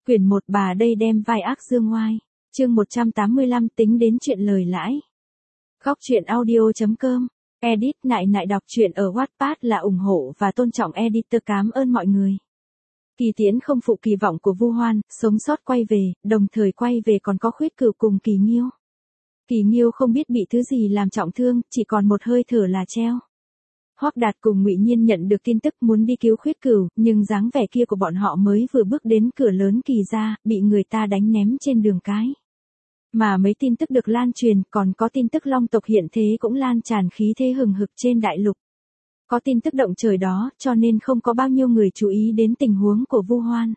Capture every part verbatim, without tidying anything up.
Quyển một bà đây đem vai ác dương ngoai. Chương một trăm tám mươi lăm tính đến chuyện lời lãi. Góc truyện audio.com. Edit nại nại đọc truyện ở Wattpad là ủng hộ và tôn trọng editor, cảm ơn mọi người. Kỳ Tiễn không phụ kỳ vọng của Vu Hoan, sống sót quay về, đồng thời quay về còn có Khuyết Cửu cùng Kỳ Nghiêu. Kỳ Nghiêu không biết bị thứ gì làm trọng thương, chỉ còn một hơi thở là treo. Hoắc Đạt cùng Ngụy Nhiên nhận được tin tức muốn đi cứu Khuyết Cửu, nhưng dáng vẻ kia của bọn họ mới vừa bước đến cửa lớn Kỳ gia, bị người ta đánh ném trên đường cái. Mà mấy tin tức được lan truyền, còn có tin tức Long tộc hiện thế cũng lan tràn khí thế hừng hực trên đại lục. Có tin tức động trời đó, cho nên không có bao nhiêu người chú ý đến tình huống của Vu Hoan.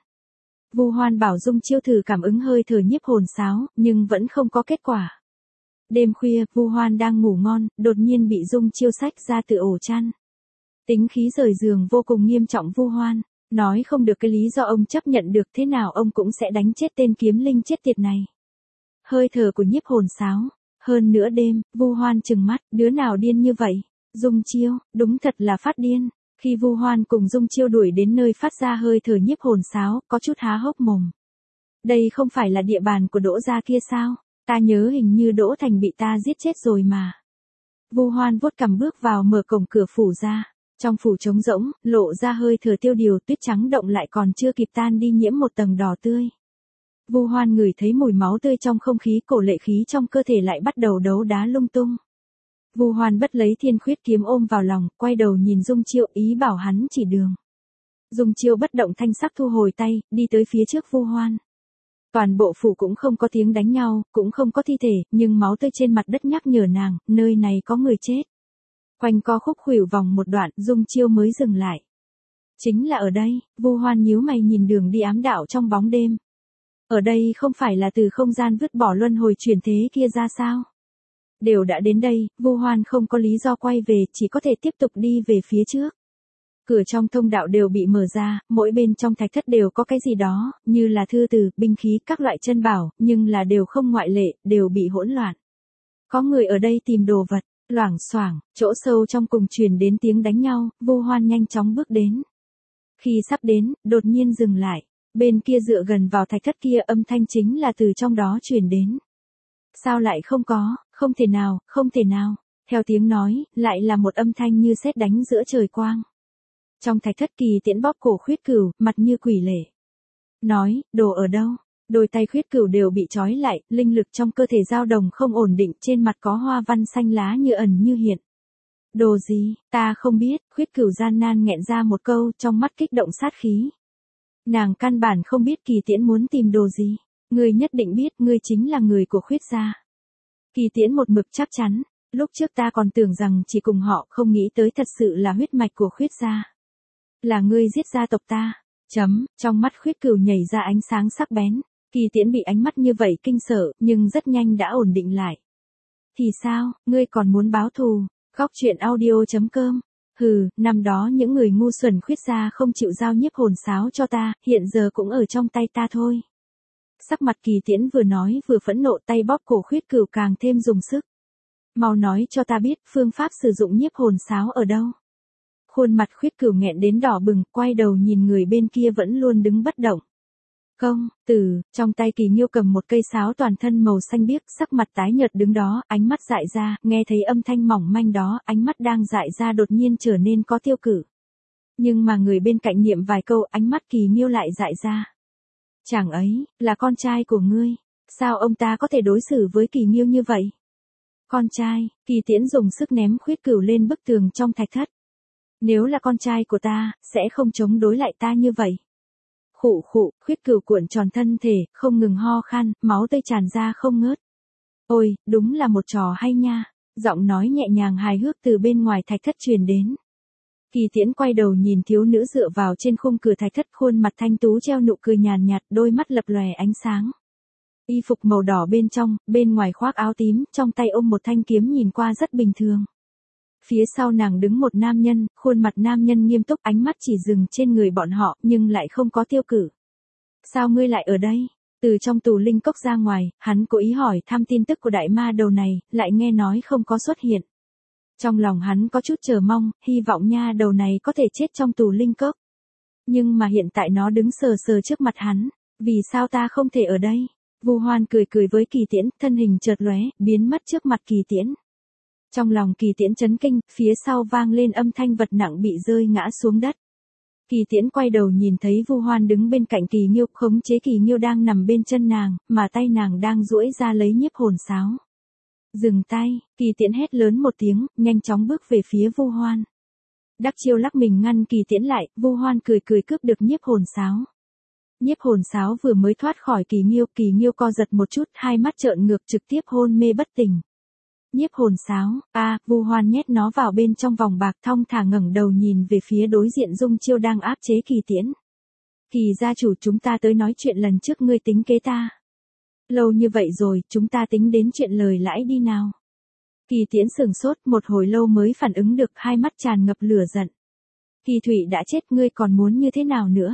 Vu Hoan bảo Dung Chiêu thử cảm ứng hơi thở nhiếp hồn sáo, nhưng vẫn không có kết quả. Đêm khuya, Vu Hoan đang ngủ ngon, đột nhiên bị Dung Chiêu xách ra từ ổ chăn. Tính khí rời giường vô cùng nghiêm trọng Vu Hoan, nói không được cái lý do ông chấp nhận được, thế nào ông cũng sẽ đánh chết tên kiếm linh chết tiệt này. Hơi thở của nhiếp hồn sáo. Hơn nữa đêm, Vu Hoan trừng mắt, đứa nào điên như vậy? Dung Chiêu, đúng thật là phát điên. Khi Vu Hoan cùng Dung Chiêu đuổi đến nơi phát ra hơi thở nhiếp hồn sáo, có chút há hốc mồm. Đây không phải là địa bàn của Đỗ gia kia sao? Ta nhớ hình như Đỗ Thành bị ta giết chết rồi mà. Vu Hoan vuốt cằm bước vào mở cổng cửa phủ ra. Trong phủ trống rỗng, lộ ra hơi thở tiêu điều, tuyết trắng động lại còn chưa kịp tan đi nhiễm một tầng đỏ tươi. Vu Hoan ngửi thấy mùi máu tươi trong không khí, cổ lệ khí trong cơ thể lại bắt đầu đấu đá lung tung. Vu Hoan bất lấy Thiên Khuyết kiếm ôm vào lòng, quay đầu nhìn Dung Chiêu ý bảo hắn chỉ đường. Dung Chiêu bất động thanh sắc thu hồi tay, đi tới phía trước Vu Hoan. Toàn bộ phủ cũng không có tiếng đánh nhau, cũng không có thi thể, nhưng máu tươi trên mặt đất nhắc nhở nàng, nơi này có người chết. Quanh co khúc khuỷu vòng một đoạn, Dung Chiêu mới dừng lại. Chính là ở đây. Vu Hoan nhíu mày nhìn đường đi ám đạo trong bóng đêm. Ở đây không phải là từ không gian vứt bỏ luân hồi chuyển thế kia ra sao? Đều đã đến đây, Vu Hoan không có lý do quay về, chỉ có thể tiếp tục đi về phía trước. Cửa trong thông đạo đều bị mở ra, mỗi bên trong thạch thất đều có cái gì đó, như là thư từ, binh khí, các loại chân bảo, nhưng là đều không ngoại lệ, đều bị hỗn loạn. Có người ở đây tìm đồ vật, loảng xoảng, chỗ sâu trong cùng truyền đến tiếng đánh nhau, Vu Hoan nhanh chóng bước đến. Khi sắp đến, đột nhiên dừng lại. Bên kia dựa gần vào thạch thất kia, âm thanh chính là từ trong đó truyền đến. Sao lại không có, không thể nào, không thể nào. Theo tiếng nói, lại là một âm thanh như sét đánh giữa trời quang. Trong thạch thất Kỳ Tiễn bóp cổ Khuyết Cửu, mặt như quỷ lệ. Nói, đồ ở đâu? Đôi tay Khuyết Cửu đều bị trói lại, linh lực trong cơ thể dao động không ổn định, trên mặt có hoa văn xanh lá như ẩn như hiện. Đồ gì, ta không biết. Khuyết Cửu gian nan nghẹn ra một câu, trong mắt kích động sát khí. Nàng căn bản không biết Kỳ Tiễn muốn tìm đồ gì. Ngươi nhất định biết, ngươi chính là người của Khuyết gia. Kỳ Tiễn một mực chắc chắn, lúc trước ta còn tưởng rằng chỉ cùng họ, không nghĩ tới thật sự là huyết mạch của Khuyết gia. Là ngươi giết gia tộc ta. Chấm, trong mắt Khuyết Cửu nhảy ra ánh sáng sắc bén. Kỳ Tiễn bị ánh mắt như vậy kinh sợ, nhưng rất nhanh đã ổn định lại. Thì sao, ngươi còn muốn báo thù? Góc truyện audio.com. Hừ, năm đó những người ngu xuẩn Khuyết gia không chịu giao nhiếp hồn sáo cho ta, hiện giờ cũng ở trong tay ta thôi. Sắc mặt Kỳ Tiễn vừa nói vừa phẫn nộ, tay bóp cổ Khuyết Cửu càng thêm dùng sức. Mau nói cho ta biết, phương pháp sử dụng nhiếp hồn sáo ở đâu? Khuôn mặt Khuyết Cửu nghẹn đến đỏ bừng, quay đầu nhìn người bên kia vẫn luôn đứng bất động. Công, tử, trong tay Kỳ Nghiêu cầm một cây sáo toàn thân màu xanh biếc, sắc mặt tái nhợt đứng đó, ánh mắt dại ra, nghe thấy âm thanh mỏng manh đó, ánh mắt đang dại ra đột nhiên trở nên có tiêu cự. Nhưng mà người bên cạnh niệm vài câu, ánh mắt Kỳ Nghiêu lại dại ra. Chàng ấy, là con trai của ngươi, sao ông ta có thể đối xử với Kỳ Nghiêu như vậy? Con trai, Kỳ Tiễn dùng sức ném Khuyết Cửu lên bức tường trong thạch thất. Nếu là con trai của ta, sẽ không chống đối lại ta như vậy. Khụ khụ, Khuyết Cửu cuộn tròn thân thể, không ngừng ho khan, máu tươi tràn ra không ngớt. Ôi, đúng là một trò hay nha. Giọng nói nhẹ nhàng hài hước từ bên ngoài thạch thất truyền đến. Kỳ Tiễn quay đầu nhìn thiếu nữ dựa vào trên khung cửa thạch thất, khuôn mặt thanh tú treo nụ cười nhàn nhạt, đôi mắt lập lòe ánh sáng. Y phục màu đỏ bên trong, bên ngoài khoác áo tím, trong tay ôm một thanh kiếm nhìn qua rất bình thường. Phía sau nàng đứng một nam nhân, khuôn mặt nam nhân nghiêm túc, ánh mắt chỉ dừng trên người bọn họ, nhưng lại không có tiêu cự. Sao ngươi lại ở đây? Từ trong tù linh cốc ra ngoài, hắn cố ý hỏi thăm tin tức của đại ma đầu này, lại nghe nói không có xuất hiện. Trong lòng hắn có chút chờ mong, hy vọng nha đầu này có thể chết trong tù linh cốc. Nhưng mà hiện tại nó đứng sờ sờ trước mặt hắn. Vì sao ta không thể ở đây? Vu Hoan cười cười với Kỳ Tiễn, thân hình chợt lóe, biến mất trước mặt Kỳ Tiễn. Trong lòng Kỳ Tiễn chấn kinh, phía sau vang lên âm thanh vật nặng bị rơi ngã xuống đất. Kỳ Tiễn quay đầu nhìn thấy Vu Hoan đứng bên cạnh Kỳ Nghiêu, khống chế Kỳ Nghiêu đang nằm bên chân nàng, mà tay nàng đang duỗi ra lấy nhiếp hồn sáo. Dừng tay, Kỳ Tiễn hét lớn một tiếng, nhanh chóng bước về phía Vu Hoan. Đắc Chiêu lắc mình ngăn Kỳ Tiễn lại, Vu Hoan cười cười cướp được nhiếp hồn sáo. Nhiếp hồn sáo vừa mới thoát khỏi Kỳ Nghiêu, Kỳ Nghiêu co giật một chút, hai mắt trợn ngược trực tiếp hôn mê bất tỉnh. Nhiếp hồn sáo, a, à, Vu Hoan nhét nó vào bên trong vòng bạc, thong thả ngẩng đầu nhìn về phía đối diện Dung Chiêu đang áp chế Kỳ Tiễn. Kỳ gia chủ, chúng ta tới nói chuyện lần trước ngươi tính kế ta. Lâu như vậy rồi, chúng ta tính đến chuyện lời lãi đi nào. Kỳ Tiễn sừng sốt một hồi lâu mới phản ứng được, hai mắt tràn ngập lửa giận. Kỳ Thụy đã chết, ngươi còn muốn như thế nào nữa?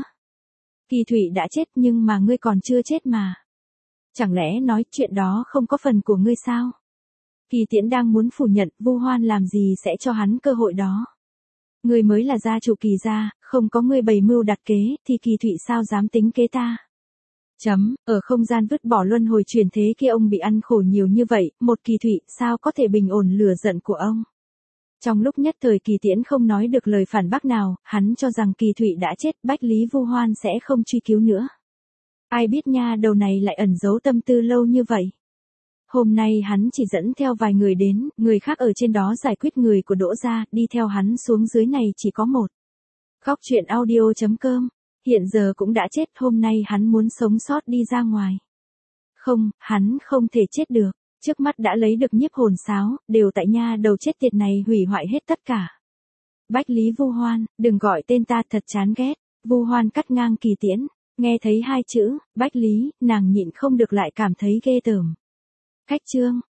Kỳ Thụy đã chết nhưng mà ngươi còn chưa chết mà. Chẳng lẽ nói chuyện đó không có phần của ngươi sao? Kỳ Tiễn đang muốn phủ nhận, Vu Hoan làm gì sẽ cho hắn cơ hội đó. Ngươi mới là gia chủ Kỳ gia, không có ngươi bày mưu đặt kế, thì Kỳ Thụy sao dám tính kế ta? Chấm, ở không gian vứt bỏ luân hồi truyền thế kia ông bị ăn khổ nhiều như vậy, một Kỳ Thụy sao có thể bình ổn lửa giận của ông? Trong lúc nhất thời Kỳ Tiễn không nói được lời phản bác nào, hắn cho rằng Kỳ Thụy đã chết, Bách Lý Vu Hoan sẽ không truy cứu nữa. Ai biết nha đầu này lại ẩn giấu tâm tư lâu như vậy. Hôm nay hắn chỉ dẫn theo vài người đến, người khác ở trên đó giải quyết người của Đỗ gia, đi theo hắn xuống dưới này chỉ có một. Góc truyện audio chấm com, hiện giờ cũng đã chết, hôm nay hắn muốn sống sót đi ra ngoài. Không, hắn không thể chết được, trước mắt đã lấy được nhiếp hồn sáo, đều tại nha đầu chết tiệt này hủy hoại hết tất cả. Bách Lý Vu Hoan, đừng gọi tên ta, thật chán ghét. Vu Hoan cắt ngang Kỳ Tiễn, nghe thấy hai chữ, Bách Lý, nàng nhịn không được lại cảm thấy ghê tởm. Khách chương,